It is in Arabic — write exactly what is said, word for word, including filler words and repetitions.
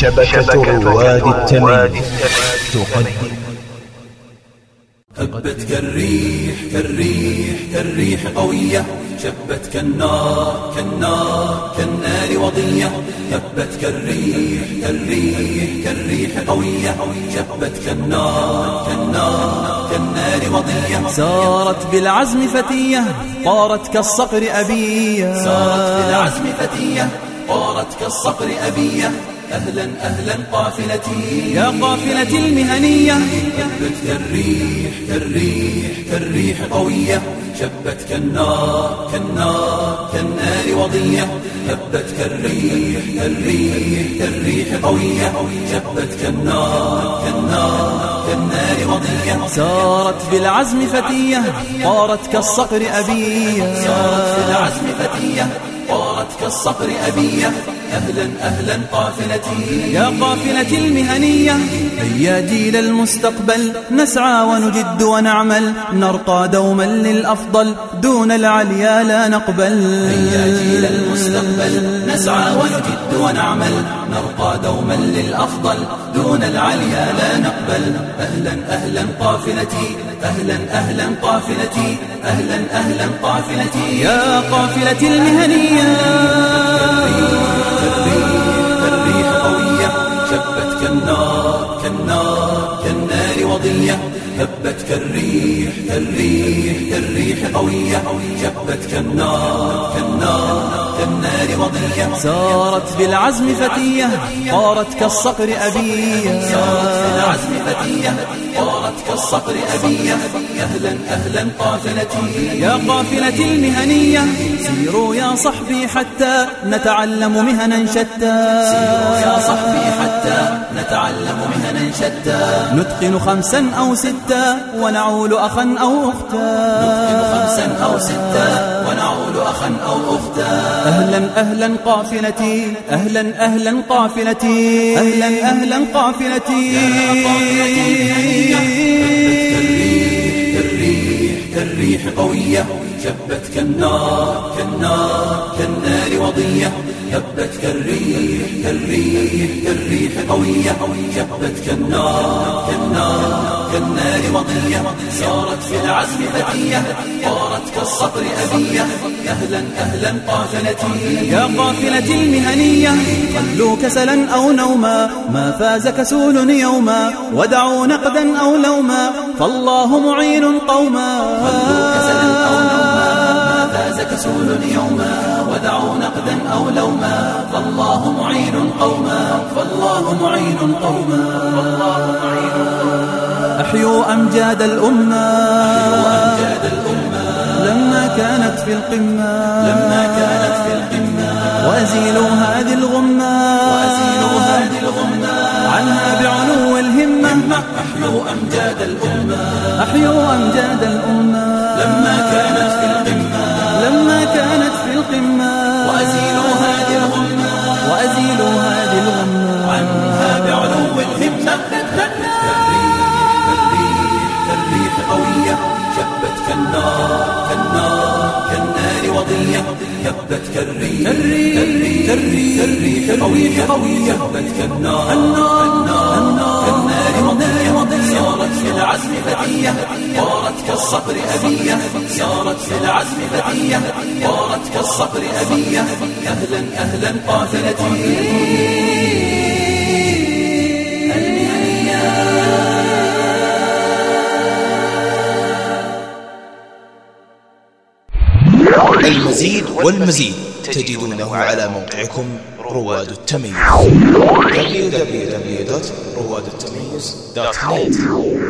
شبكة رواد التمييز تقدم. هبت كالريح كالريح كالريح قوية، شبت كالنار كالنار كالنار وضية. هبت كالريح كالريح كالريح قوية، شبت كالنار كالنار كالنار وضية. سارت بالعزم فتية، طارت كالصقر أبية. سارت بالعزم فتية، طارت كالصقر أبية. أهلا أهلا قافلتي يا قافلتي المهنية. هبت كالريح كالريح كالريح قوية، شبت كالنار كالنار كالنار وضية. هبت كالريح كالريح كالريح قوية، شبت كالنار كالنار كالنار وضية. سارت بالعزم فتية، طارت كالصقر أبية. سارت بالعزم فتية، طارت كالصقر أبية. أهلا أهلا قافلتي يا قافلتي المهنية. هيا جيل المستقبل، نسعى ونجد ونعمل، نرقى دوما للأفضل، دون العليا لا نقبل. هيا جيل المستقبل، نسعى ونجد ونعمل، نرقى دوما للأفضل، دون العليا لا نقبل. أهلا أهلا قافلتي، أهلا أهلا قافلتي، أهلا أهلا قافلتي يا قافلتي المهنية. كالريح قوية، شبت كالنار كالنار كالنار وضية. هبت كالريح كالريح كالريح قوية، شبت كالنار كالنار كالنار وضية. سارت بالعزم فتية، طارت كالصقر أبية. سارت بالعزم فتية، طارت كالصقر أبية. أهلا أهلا قافلتي يا قافلتي المهنية. سيروا يا صحبي حتى نتعلم مهنا شتى. سيروا يا صحبي حتى نتعلم مهنا شتى. نتقن خمسا أو ستة ونعول أخا أو أختا. نتقن خمسا أو ستة ونعول أخا أو أختا. أهلا أهلا قافلتي، أهلا أهلا قافلتي، أهلا أهلا قافلتي. كالريح قوية، شبت كالنار كالنار كالنار وضية. هبت كالريح كالريح كالريح قوية، شبت كالنار كالنار كالنار وضية. سارت في العزم فتية، طارت كالصقر أبية. أهلا أهلا قافلتي يا قافلتي المهنية. خلوا كسلا أو نوما، ما فاز كسول يوما، ودعوا نقدا أو لوما، فالله معين قوما. خلوا كسلا أو نوما، ما فاز كسول يوما، ودعوا نقدا أو لوما، فالله معين قوما. فالله معين قوما. فالله معين قوما. أحيوا أمجاد الأمة، أحيوا أمجاد الأمة، لما كانت في القمة، لما كانت في القمة. وأزيلوا هذه الغمة، وأزيلوا هذه الغمة عنها بعلو الهمة. أحيوا أمجاد الأمة، أحيوا أمجاد الأمة، لما كانت في القمة، لما كانت في القمة. وأزيلوا هذه الغمة، وأزيلوا هذه الغمة عنها بعلو الهمة. كالريح قوية، شبت كالنار كالنار كالنار وضية. هبت كالريح كالريح كالريح قوية، شبت كالنار كالنار كالنار وضية. سارت في العزم فتية، طارت كالصقر أبية. سارت في العزم فتية، طارت كالصقر أبية. أهلا أهلا قافلتي المزيد والمزيد تجدونه على موقعكم رواد التمييز دبليو دبليو دبليو دوت رواد التمييز دوت نت.